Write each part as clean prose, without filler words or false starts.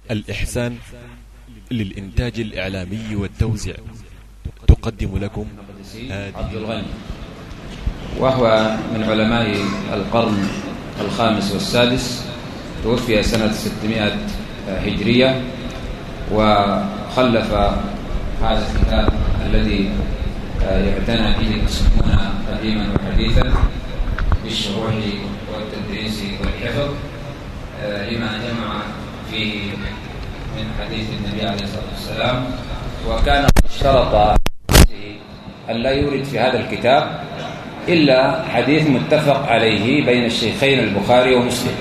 الإحسان للإنتاج الإعلامي والتوزيع تقدم لكم عبد الغني، وهو من علماء القرن الخامس والسادس. توفي سنة 600 هجرية، وخلف هذا الكتاب الذي يعتنى به المسلمون قديما وحديثا بالشروح والتدريس والحفظ، لما جمع فيه من حديث النبي عليه الصلاة والسلام. وكان اشترط أن لا يورد في هذا الكتاب إلا حديث متفق عليه بين الشيخين البخاري ومسلم،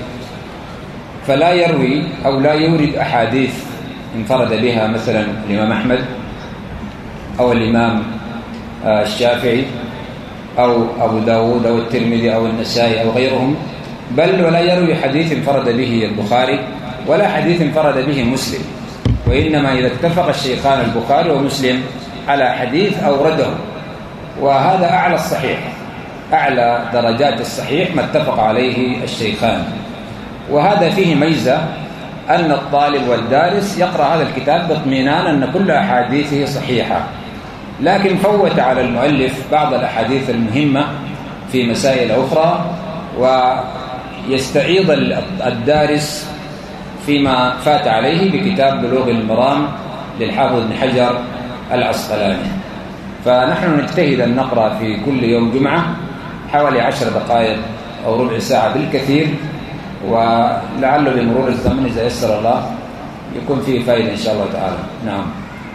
فلا يروي أو لا يورد أحاديث انفرد بها مثلا الإمام أحمد أو الإمام الشافعي أو أبو داود أو الترمذي أو النسائي أو غيرهم، بل ولا يروي حديث انفرد به البخاري ولا حديث انفرد به مسلم، وإنما إذا اتفق الشيخان البخاري ومسلم على حديث أورده. وهذا أعلى الصحيح، أعلى درجات الصحيح ما اتفق عليه الشيخان. وهذا فيه ميزة أن الطالب والدارس يقرأ هذا الكتاب باطمئنان أن كل أحاديثه صحيحة، لكن فوت على المؤلف بعض الأحاديث المهمة في مسائل أخرى، ويستعيض الدارس فيما فات عليه بكتاب بلوغ المرام للحافظ ابن حجر العسقلاني. فنحن نجتهد أن نقرأ في كل يوم جمعة حوالي 10 دقائق أو ربع ساعة بالكثير، ولعله بمرور الزمن إذا يسر الله يكون فيه فائدة إن شاء الله تعالى. نعم.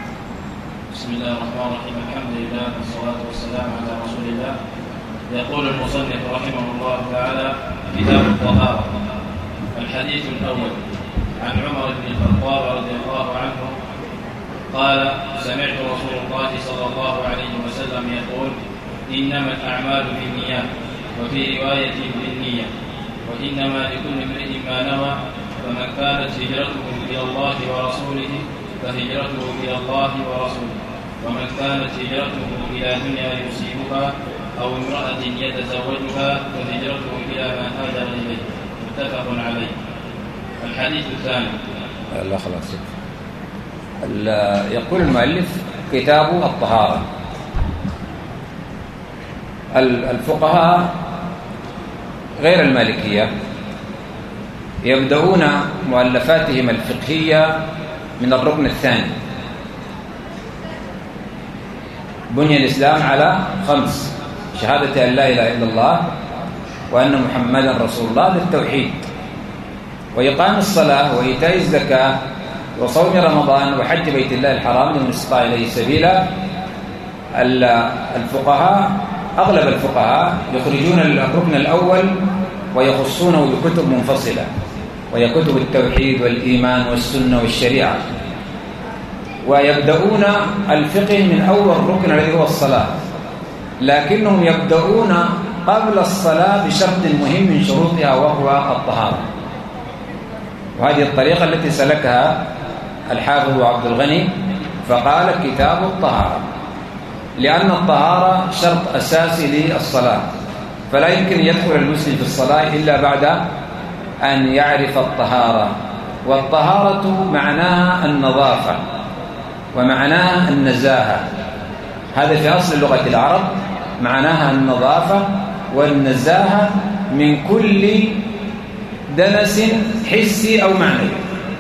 بسم الله الرحمن الرحيم، الحمد لله والصلاة والسلام على رسول الله. يقول المصنف رحمه الله تعالى: كتاب الطهارة. الحديث الأول عن عمر بن الخطاب رضي الله عنه قال: سمعت رسول الله صلى الله عليه وسلم يقول: إنما الأعمال بالنيات، وفي رواية بالنية، وإنما لكل امرئ ما نوى، فمن كانت هجرته إلى الله ورسوله فهجرته إلى الله ورسوله، ومن كانت هجرته إلى دنيا يصيبها أو امرأة يتزوجها فهجرته إلى ما هاجر إليه. متفق عليه. الحديث الثاني. لا خلاص. يقول المؤلف: كتاب الطهارة. الفقهاء غير المالكية يبدأون مؤلفاتهم الفقهية من الركن الثاني. بني الإسلام على 5: شهادة أن لا إله إلا الله وأن محمدا رسول الله بالتوحيد، وإقام الصلاة وإيتاء الزكاة وصوم رمضان وحج بيت الله الحرام لمن استطاع إليه سبيلا. الفقهاء أغلب الفقهاء يخرجون الركن الأول ويخصونه بكتب منفصلة، وهي كتب التوحيد والإيمان والسنة والشريعة، ويبدأون الفقه من أول ركن الذي هو الصلاة، لكنهم يبدأون قبل الصلاة بشرط مهم من شروطها وهو الطهارة. وهذه الطريقة التي سلكها الحافظ عبد الغني، فقال: كتاب الطهارة، لأن الطهارة شرط أساسي للصلاة، فلا يمكن يدخل المسلم في الصلاة إلا بعد أن يعرف الطهارة. والطهارة معناها النظافة ومعناها النزاهة، هذا في أصل لغة العرب، معناها النظافة والنزاهة من كل دنس حسي أو معنوي،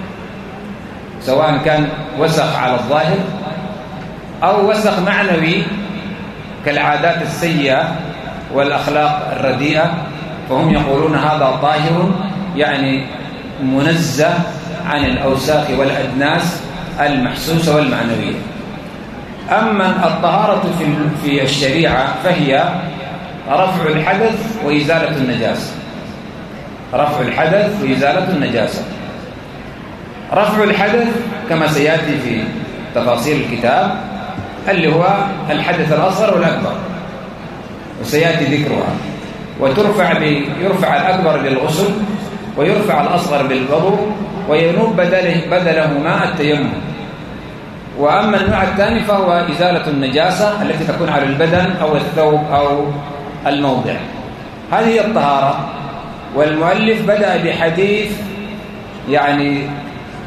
سواء كان وسخ على الظاهر أو وسخ معنوي كالعادات السيئة والأخلاق الرديئة، فهم يقولون هذا طاهر، يعني منزه عن الأوساخ والأدناس المحسوسة والمعنوية. أما الطهارة في الشريعة فهي رفع الحدث وإزالة النجاسة. رفع الحدث وإزالة النجاسة. رفع الحدث كما سيأتي في تفاصيل الكتاب اللي هو الحدث الأصغر والأكبر، وسيأتي ذكرها. يرفع الأكبر بالغسل، ويرفع الأصغر بالوضوء، وينوب بدلهما التيمم. وأما النوع الثاني فهو إزالة النجاسة التي تكون على البدن أو الثوب أو الموضع. هذه هي الطهارة. والمؤلف بدأ بحديث يعني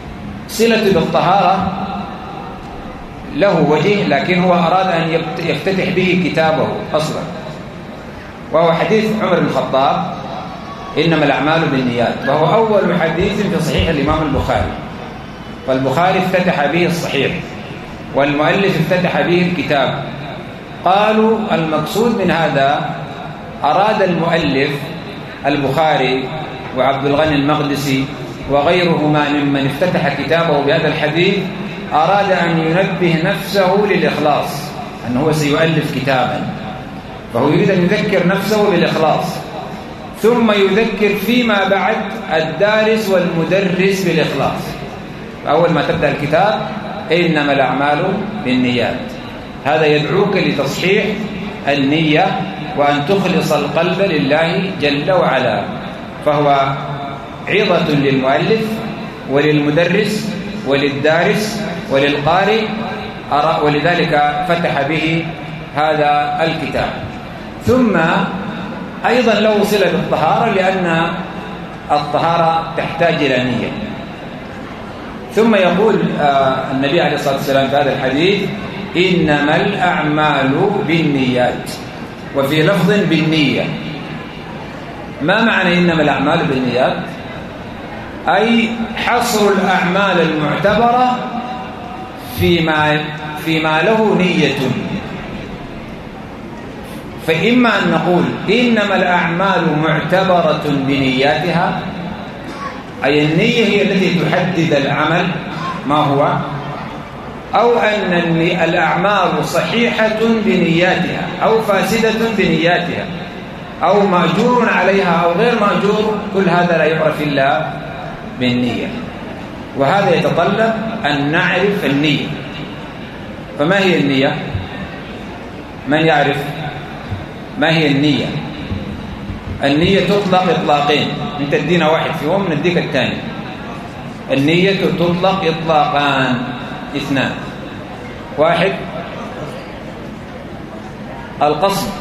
صلة بالطهارة له وجه، لكن هو أراد أن يفتتح به كتابه أصلا، وهو حديث عمر بن الخطاب إنما الأعمال بالنيات، وهو أول حديث في صحيح الإمام البخاري. فالبخاري افتتح به الصحيح، والمؤلف افتتح به الكتاب. قالوا المقصود من هذا أراد المؤلف البخاري وعبد الغني المقدسي وغيرهما ممن افتتح كتابه بهذا الحديث، أراد أن ينبه نفسه للإخلاص، أنه سيؤلف كتابا، فهو يريد أن يذكر نفسه بالإخلاص، ثم يذكر فيما بعد الدارس والمدرس بالإخلاص. أول ما تبدأ الكتاب إنما الأعمال بالنيات، هذا يدعوك لتصحيح النية وأن تخلص القلب لله جل وعلا. فهو عظة للمؤلف وللمدرس وللدارس وللقارئ، ولذلك فتح به هذا الكتاب. ثم أيضا له صلة بالطهارة، لأن الطهارة تحتاج إلى نية. ثم يقول النبي عليه الصلاة والسلام في هذا الحديث إنما الأعمال بالنيات، وفي لفظ بالنية. ما معنى إنما الأعمال بالنيات؟ أي حصر الأعمال المعتبرة فيما له نية. فإما أن نقول إنما الأعمال معتبرة بنياتها، أي النية هي التي تحدد العمل ما هو، أو أن الأعمال صحيحة بنياتها أو فاسدة بنياتها، أو مأجور عليها أو غير مأجور. كل هذا لا يعرف إلا بالنية، وهذا يتطلب أن نعرف النية. فما هي النية؟ من يعرف ما هي النية؟ النية تطلق إطلاقين، أنت تدينا واحد فيهم نديك الثاني. النية تطلق إطلاقان اثنان. واحد القصد،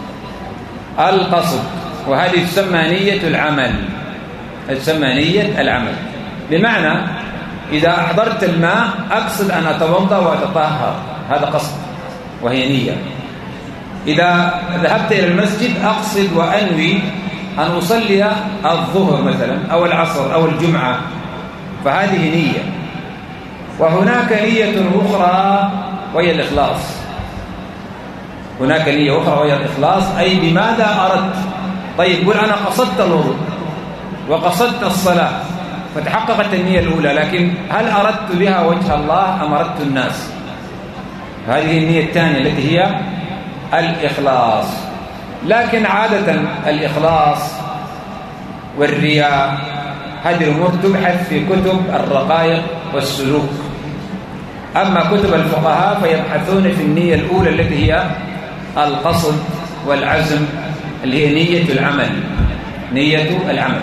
وهذه تسمى نية العمل، تسمى نية العمل. بمعنى إذا أحضرت الماء أقصد أن أتوضأ وأتطهر، هذا قصد وهي نية. إذا ذهبت إلى المسجد أقصد وأنوي أن أصلي الظهر مثلا أو العصر أو الجمعة، فهذه نية. وهناك نية أخرى وهي الإخلاص. هناك نية أخرى وهي الإخلاص، أي بماذا أردت. طيب قل أنا قصدت الوضوء وقصدت الصلاة فتحققت النية الأولى، لكن هل أردت بها وجه الله أم أردت الناس؟ هذه النية الثانية التي هي الإخلاص. لكن عادة الإخلاص والرياء هذه الأمور تبحث في كتب الرقائق والسلوك. أما كتب الفقهاء فيبحثون في النية الأولى التي هي القصد والعزم، اللي هي نية العمل، نية العمل.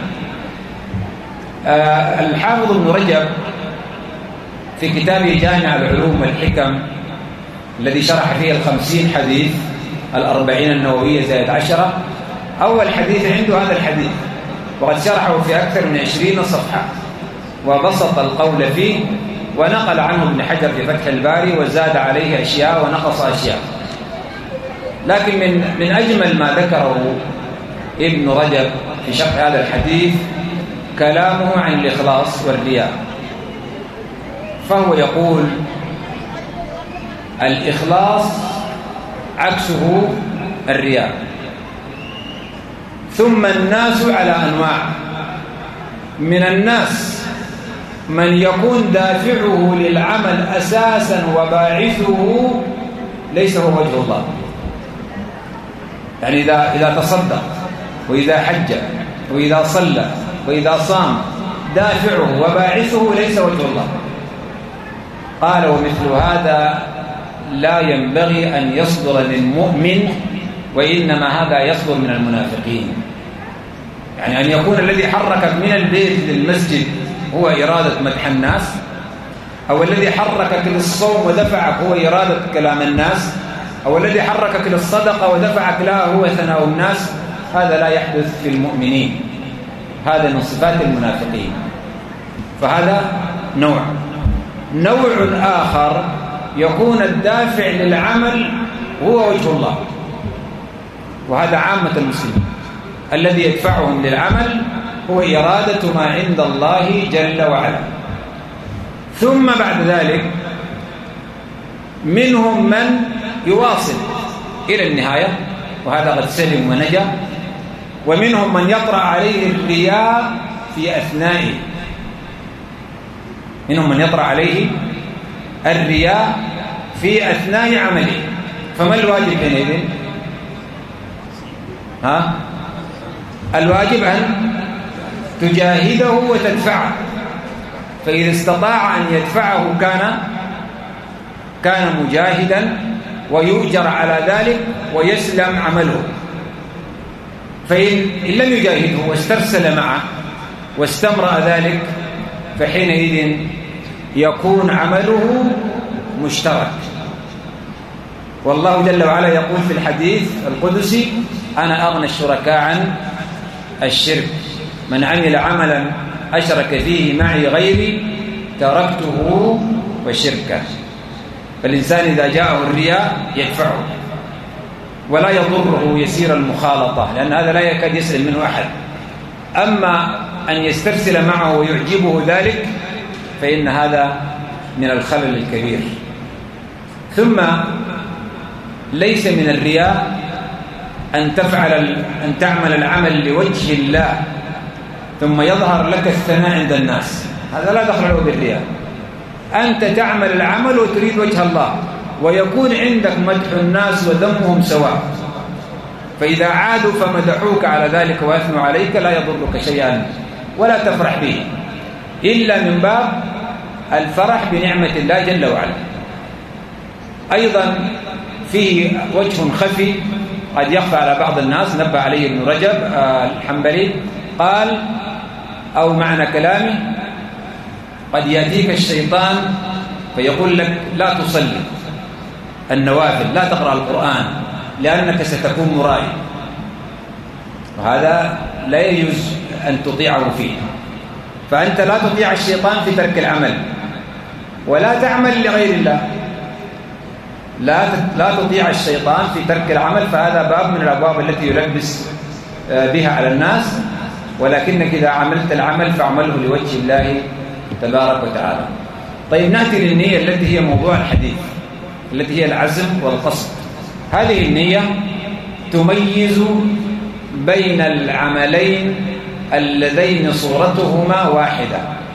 الحافظ ابن رجب في كتابه جامع العلوم والحكم الذي شرح فيه 50 حديث، 40 النووية زائد 10، أول حديث عنده هذا الحديث، وقد شرحه في أكثر من 20 صفحة وبسط القول فيه، ونقل عنه ابن حجر في فتح الباري وزاد عليه أشياء ونقص أشياء. لكن من أجمل ما ذكره ابن رجب في شرح هذا الحديث كلامه عن الإخلاص والرياء. فهو يقول الإخلاص عكسه الرياء. ثم الناس على أنواع، من الناس من يكون دافعه للعمل أساسا وباعثه ليس هو وجه الله، يعني إذا تصدق وإذا حج وإذا صلى وإذا صام دافعه وباعثه ليس وجه الله. قال ومثل هذا لا ينبغي أن يصدر للمؤمن، وإنما هذا يصدر من المنافقين. يعني أن يكون الذي حركك من البيت للمسجد هو إرادة مدح الناس، أو الذي حركك للصوم ودفعك هو إرادة كلام الناس، أو الذي حركك للصدقة ودفعك لها هو ثناء الناس، هذا لا يحدث في المؤمنين، هذا من صفات المنافقين. فهذا نوع. نوع آخر يكون الدافع للعمل هو وجه الله، وهذا عامة المسلمين، الذي يدفعهم للعمل هو إرادة ما عند الله جل وعلا. ثم بعد ذلك منهم من يواصل إلى النهاية، وهذا قد سلم ونجا، ومنهم من يطرأ عليه الرياء في أثنائه، منهم من يطرأ عليه الرياء في أثناء عمله. فما الواجب حينئذ؟ الواجب أن تجاهده وتدفعه، فإذا استطاع أن يدفعه كان مجاهدا ويؤجر على ذلك ويسلم عمله. فإن لم يجاهده واسترسل معه واستمرأ ذلك فحينئذ يكون عمله مشترك. والله جل وعلا يقول في الحديث القدسي: أنا أغنى الشركاء عن الشرك، من عمل عملا أشرك فيه معي غيري تركته وشركه. فالإنسان إذا جاءه الرياء يدفعه ولا يضره يسير المخالطة، لأن هذا لا يكاد يسلم منه أحد. أما أن يسترسل معه ويعجبه ذلك فإن هذا من الخلل الكبير. ثم ليس من الرياء أن تعمل العمل لوجه الله ثم يظهر لك الثناء عند الناس، هذا لا دخل له بالرياء. أنت تعمل العمل وتريد وجه الله، ويكون عندك مدح الناس وذمهم سواء، فإذا عادوا فمدحوك على ذلك وأثنوا عليك لا يضرك شيئا ولا تفرح به، إلا من باب الفرح بنعمة الله جل وعلا. أيضا فيه وجه خفي قد يخفى على بعض الناس، نبه عليه ابن رجب الحنبلي، قال أو معنى كلامه: قد يأتيك الشيطان فيقول لك لا تصلي النوافل، لا تقرأ القرآن لأنك ستكون مرائي، وهذا لا يجوز أن تطيعه فيه. فأنت لا تطيع الشيطان في ترك العمل، ولا تعمل لغير الله، لا تطيع الشيطان في ترك العمل، فهذا باب من الأبواب التي يلبس بها على الناس. ولكنك إذا عملت العمل فاعمله لوجه الله تبارك وتعالى. طيب نأتي للنية التي هي موضوع الحديث، التي هي العزم والقصد. هذه النية تميز بين العملين اللذين صورتهما واحدة،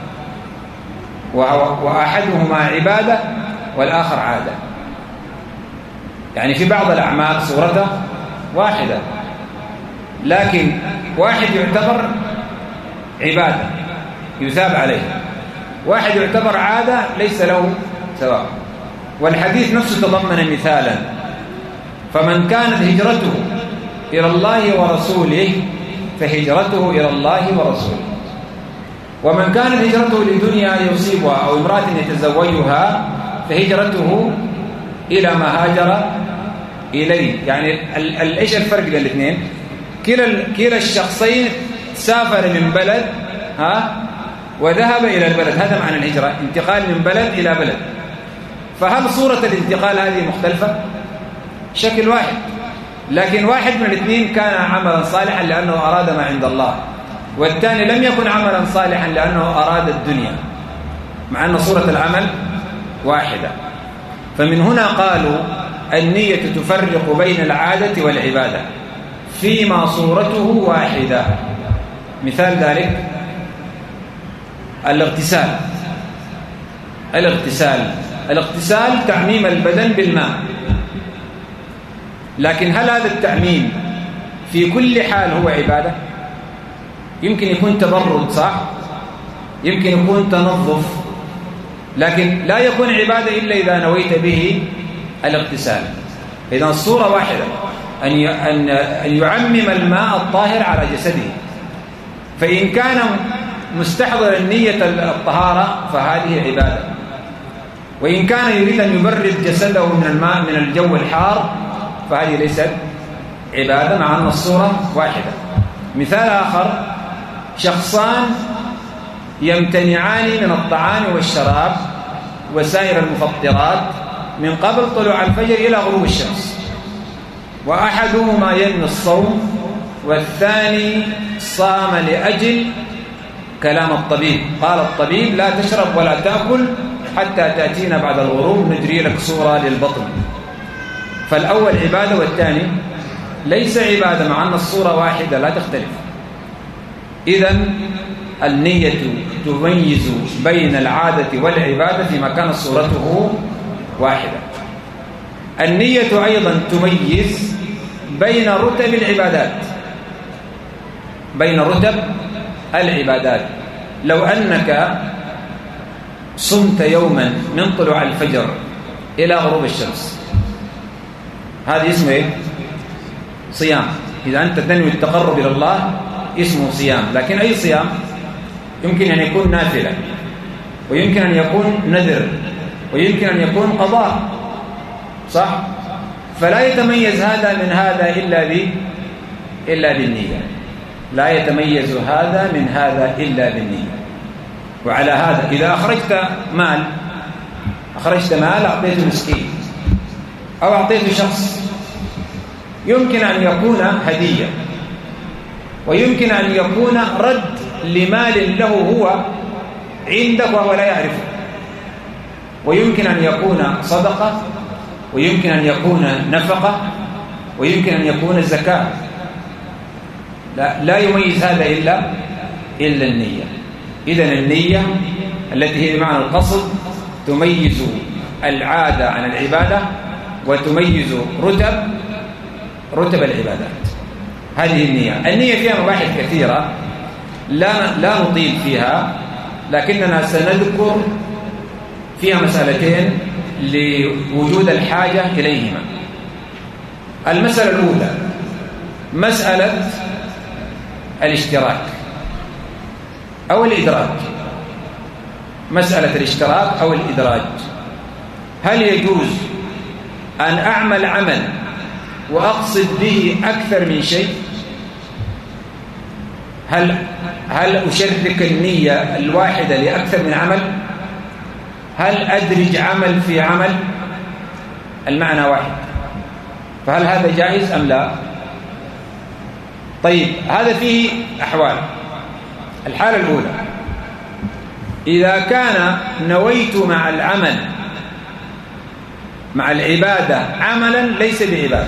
وأحدهما عبادة والآخر عادة. يعني في بعض الأعمال صورته واحدة، لكن واحد يعتبر عبادة يثاب عليه، واحد يعتبر عادة ليس له ثواب. والحديث نفسه تضمن مثالا: فمن كانت هجرته إلى الله ورسوله فهجرته إلى الله ورسوله، ومن كانت هجرته لدنيا يصيبها أو امرأة يتزوجها فهجرته إلى ما هاجر إليه. يعني إيش الفرق بين الاثنين؟ كلا الشخصين سافر من بلد وذهب إلى البلد، هذا معنى الهجرة، انتقال من بلد إلى بلد. فهل صورة الانتقال هذه مختلفة؟ شكل واحد، لكن واحد من الاثنين كان عملا صالحا لأنه أراد ما عند الله، والثاني لم يكن عملا صالحا لأنه أراد الدنيا، مع أن صورة العمل واحدة. فمن هنا قالوا النية تفرق بين العادة والعبادة فيما صورته واحدة. مثال ذلك الاغتسال تعميم البدن بالماء، لكن هل هذا التعميم في كل حال هو عبادة؟ يمكن يكون تبرد، صح؟ يمكن يكون تنظف، لكن لا يكون عبادة إلا إذا نويت به الاغتسال. إذن الصورة واحدة، أن يعمم الماء الطاهر على جسده. فإن كان مستحضر النية الطهارة فهذه عبادة، وإن كان يريد أن يبرد جسده من الماء من الجو الحار فهذه ليست عبادة، مع أن الصورة واحدة. مثال آخر: شخصان يمتنعان من الطعام والشراب وسائر المفطرات من قبل طلوع الفجر إلى غروب الشمس، وأحدهما ينوي الصوم والثاني صام لأجل كلام الطبيب. قال الطبيب لا تشرب ولا تأكل حتى تأتينا بعد الغروب نجري لك صورة للبطن. فالأول عبادة والثاني ليس عبادة، مع أن الصورة واحدة لا تختلف. إذن النية تميز بين العادة والعبادة فيما كانت صورته واحدة. النية أيضا تميز بين رتب العبادات، بين رتب العبادات. لو أنك صمت يوما من طلوع الفجر إلى غروب الشمس، هذا اسمه إيه؟ صيام. إذا أنت تنوي التقرب إلى الله اسمه صيام. لكن أي صيام؟ يمكن أن يكون نافلة، ويمكن أن يكون نذر، ويمكن أن يكون قضاء، صح؟ فلا يتميز هذا من هذا إلا بالنية. لا يتميز هذا من هذا إلا بالنية. وعلى هذا إذا أخرجت مال أعطيته مسكين أو أعطيته شخص، يمكن أن يكون هدية، ويمكن أن يكون رد لمال له هو عندك وهو لا يعرفه، ويمكن أن يكون صدقة، ويمكن أن يكون نفقة، ويمكن أن يكون زكاة. لا يميز هذا إلا النية. إذن النية التي هي بمعنى القصد تميز العادة عن العبادة، وتميز رتب العبادات. هذه النية فيها مباحث كثيرة لا نطيل فيها، لكننا سنذكر فيها مسألتين لوجود الحاجة إليهما. المسألة الأولى مسألة الاشتراك أو الإدراج. مسألة الاشتراك أو الإدراج، هل يجوز أن أعمل عمل وأقصد به أكثر من شيء؟ هل أشرك النية الواحدة لأكثر من عمل؟ هل أدرج عمل في عمل؟ المعنى واحد. فهل هذا جائز أم لا؟ طيب، هذا فيه أحوال. الحالة الأولى، إذا كان نويت مع العمل مع العبادة عملا ليس بعبادة،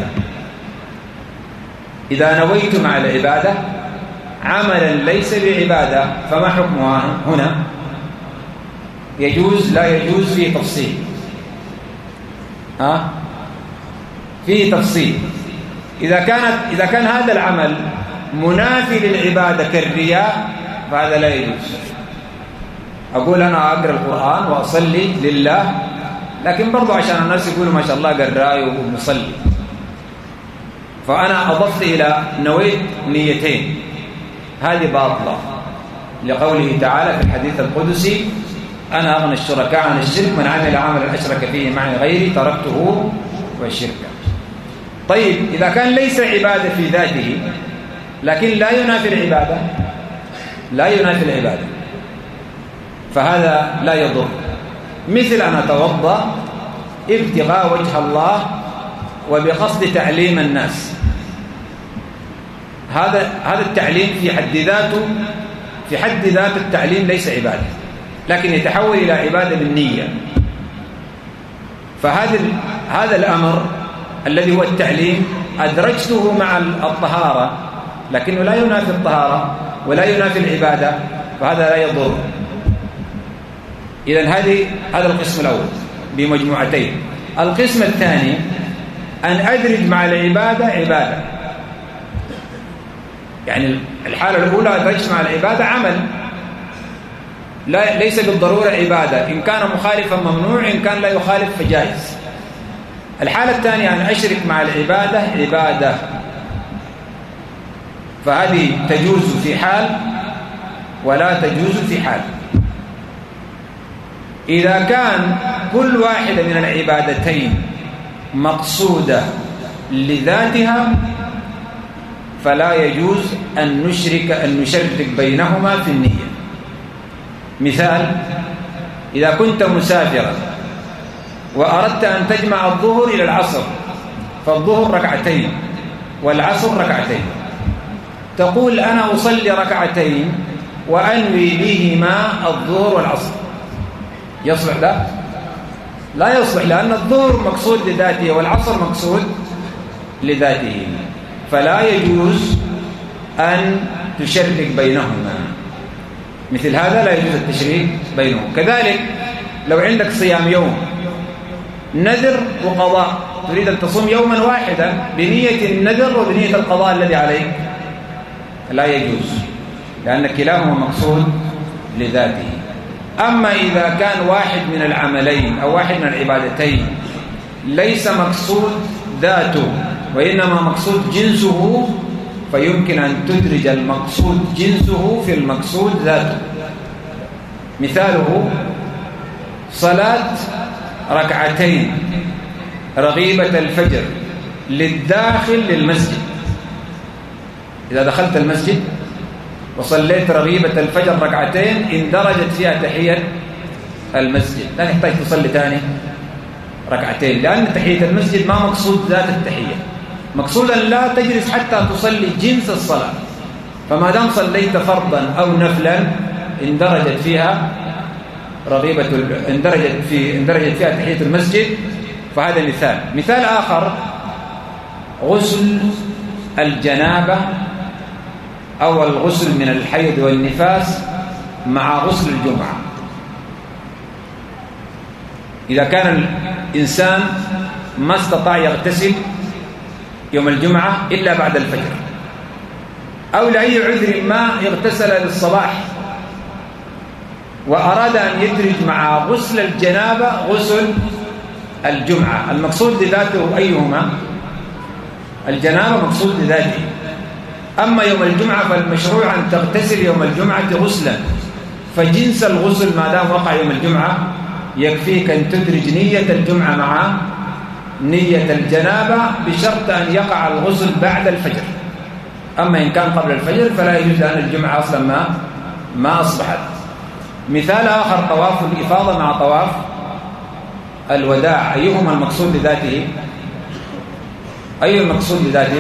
إذا نويت مع العبادة عملا ليس بعبادة، فما حكمها هنا؟ يجوز لا يجوز؟ فيه تفصيل. فيه تفصيل. إذا كان هذا العمل منافي للعبادة كالرياء فهذا لا يجوز. أقول أنا أقرأ القرآن وأصلي لله، لكن برضو عشان الناس يقولوا ما شاء الله قرأي ومصلي، فأنا أضفت إلى نويت نيتين، هذه باطلة، لقوله تعالى في الحديث القدسي: أنا أغنى الشركاء عن الشرك، من عمل عملا أشرك فيه معي غيري تركته والشرك. طيب، إذا كان ليس عبادة في ذاته لكن لا ينافي العبادة، فهذا لا يضر. مثل أن أتوضأ ابتغاء وجه الله وبقصد تعليم الناس، هذا التعليم في حد ذات التعليم ليس عبادة، لكن يتحول إلى عبادة بالنية. فهذا الأمر الذي هو التعليم أدرجته مع الطهارة، لكنه لا ينافي الطهارة ولا ينافي العبادة، فهذا لا يضر. إذن هذا القسم الأول بمجموعتين. القسم الثاني أن أدرج مع العبادة عبادة، يعني الحالة الأولى أدرج مع العبادة عمل ليس بالضرورة عبادة، إن كان مخالفا ممنوع، إن كان لا يخالف فجائز. الحالة الثانية أن أشرك مع العبادة عبادة، فهذه تجوز في حال ولا تجوز في حال. إذا كان كل واحدة من العبادتين مقصودة لذاتها فلا يجوز أن نشرك بينهما في النية. مثال: إذا كنت مسافرا وأردت أن تجمع الظهر إلى العصر، فالظهر ركعتين والعصر ركعتين، تقول أنا أصلي ركعتين وأنوي بهما الظهر والعصر، يصلح ذلك؟ لا يصلح، لأن الظهر مقصود لذاته والعصر مقصود لذاته، فلا يجوز أن تشرك بينهما. مثل هذا لا يجوز التشريك بينهم. كذلك لو عندك صيام يوم نذر وقضاء، تريد أن تصوم يوما واحدا بنية النذر وبنية القضاء الذي عليك، لا يجوز، لأن كلاهما مقصود لذاته. أما إذا كان واحد من العملين أو واحد من العبادتين ليس مقصود ذاته وإنما مقصود جنسه، فيمكن أن تدرج المقصود جنسه في المقصود ذاته. مثاله صلاة ركعتين رغيبة الفجر للداخل للمسجد. إذا دخلت المسجد وصليت رغيبة الفجر ركعتين اندرجت فيها تحية المسجد، لا تحتاج تصلي ثاني ركعتين، لأن تحية المسجد ما مقصود ذات التحية، مقصود أن لا تجلس حتى تصلي جنس الصلاة. فما دام صليت فرضا أو نفلا اندرجت فيها اندرجت فيها تحية المسجد. فهذا مثال. مثال آخر غسل الجنابة أو الغسل من الحيض والنفاس مع غسل الجمعة. إذا كان الإنسان ما استطاع يغتسل يوم الجمعة إلا بعد الفجر، أو لأي عذر ما اغتسل للصباح وأراد أن يدرج مع غسل الجنابة غسل الجمعة، المقصود لذاته أيهما؟ الجنابة مقصود لذاته. أما يوم الجمعة فالمشروع أن تغتسل يوم الجمعة غسلا، فجنس الغسل ما دام وقع يوم الجمعة يكفيك أن تدرج نية الجمعة مع نية الجنابة بشرط أن يقع الغسل بعد الفجر. أما إن كان قبل الفجر فلا يجوز، لأن الجمعة أصلا ما أصبحت. مثال آخر طواف الإفاضة مع طواف الوداع، أيهما المقصود لذاته؟ أي المقصود لذاته؟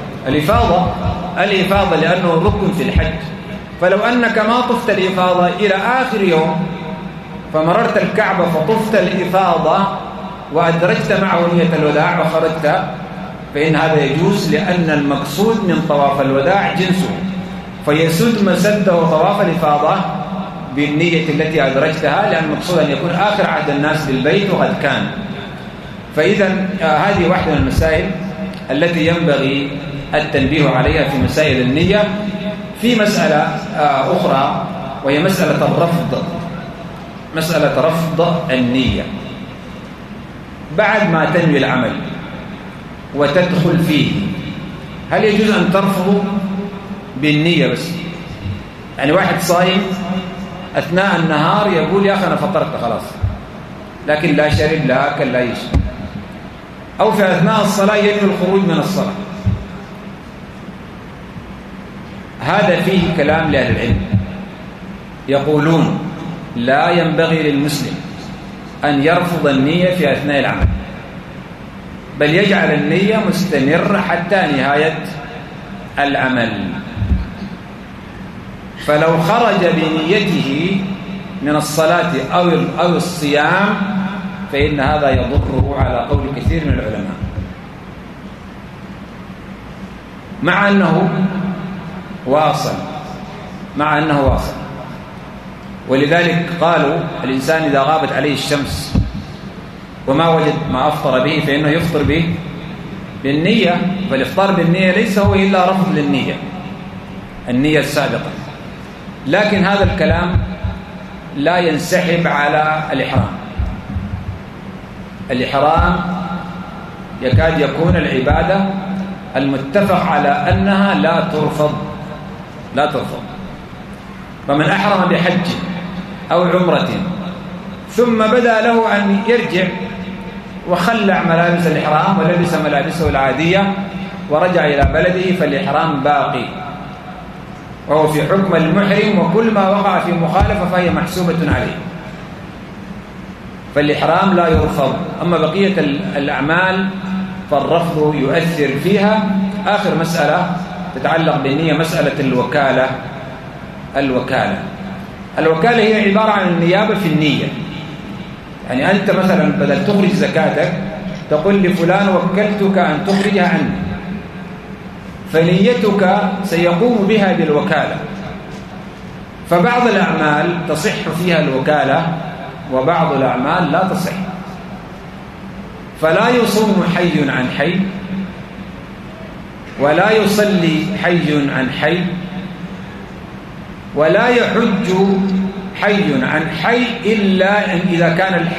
الإفاضة لأنه ركن في الحج. فلو أنك ما طفت الإفاضة إلى آخر يوم فمررت الكعبة فطفت الإفاضة وأدرجت معه نية الوداع وخرجت، فإن هذا يجوز، لأن المقصود من طواف الوداع جنسه، فيسد مسده طواف الإفاضة بالنية التي أدرجتها، لأن المقصود أن يكون آخر عهد الناس بالبيت وقد كان. فإذا هذه واحدة من المسائل التي ينبغي التنبيه عليها في مسائل النية. في مسألة أخرى وهي مسألة الرفض، مسألة رفض النية. بعد ما تنوي العمل وتدخل فيه، هل يجوز أن ترفض بالنية بس؟ يعني واحد صايم أثناء النهار يقول يا أخي أنا فطرت خلاص، لكن لا شرب لا أكل لا يشرب، أو في أثناء الصلاة ينوي الخروج من الصلاة، هذا فيه كلام لأهل العلم، يقولون لا ينبغي للمسلم أن يرفض النية في أثناء العمل، بل يجعل النية مستمرة حتى نهاية العمل. فلو خرج بنيته من الصلاة أو الصيام فإن هذا يضره على قول كثير من العلماء، مع أنه واصل. ولذلك قالوا الإنسان إذا غابت عليه الشمس وما وجد ما أفطر به فإنه يفطر به بالنية، فالإفطار بالنية ليس هو إلا رفض للنية، النية السابقة. لكن هذا الكلام لا ينسحب على الإحرام يكاد يكون العبادة المتفق على أنها لا ترفض. فمن أحرم بحج أو عمرة ثم بدأ له أن يرجع وخلع ملابس الإحرام ولبس ملابسه العادية ورجع إلى بلده، فالإحرام باقي وهو في حكم المحرم، وكل ما وقع في مخالفة فهي محسوبة عليه. فالإحرام لا يرفض. أما بقية الأعمال فالرفض يؤثر فيها. آخر مسألة تتعلق بالنية مسألة الوكالة هي عبارة عن النيابة في النية. يعني أنت مثلا بدل تخرج زكاتك تقول لفلان وكلتك أن تخرجها عني، فنيتك سيقوم بها بالوكالة. فبعض الأعمال تصح فيها الوكالة وبعض الأعمال لا تصح. فلا يصوم حي عن حي، ولا يصلي حي عن حي، ولا يحج حي عن حي إلا إذا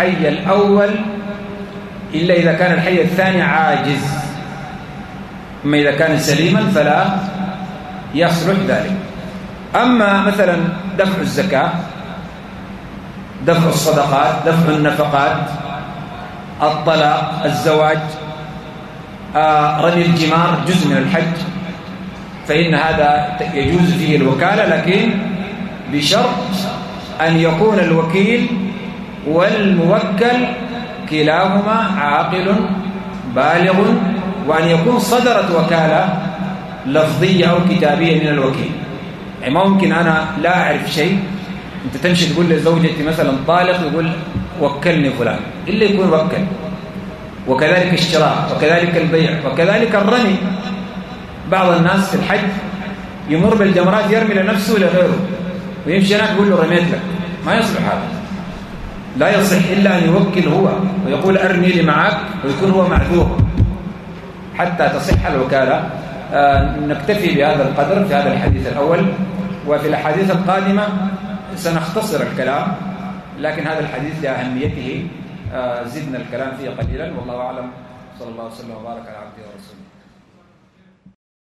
كان الحي الثاني عاجز. أما إذا كان سليما فلا يصلح ذلك. أما مثلا دفع الزكاة، دفع الصدقات، دفع النفقات، الطلاق، الزواج، رمي الجمار جزء من الحج، فإن هذا يجوز فيه الوكالة، لكن بشرط أن يكون الوكيل والموكل كلاهما عاقل بالغ، وأن يكون صدرت وكالة لفظية أو كتابية من الوكيل. يعني ما ممكن أنا لا أعرف شيء أنت تمشي تقول لزوجتي مثلا طالق يقول وكلني فلان، إلا يكون وكل. وكذلك الشراء، وكذلك البيع، وكذلك الرمي. بعض الناس في الحج يمر بالجمرات يرمي لنفسه ولغيره ويمشي هناك يقول له رميت لك. ما يصلح هذا، لا يصح إلا أن يوكل هو ويقول أرمي لي معك، ويكون هو معذور حتى تصح الوكالة. نكتفي بهذا القدر في هذا الحديث الأول، وفي الحديث القادمة سنختصر الكلام، لكن هذا الحديث لأهميته زدنا الكلام فيه قليلا. والله أعلم، صلى الله وسلم وبارك على عبده ورسوله.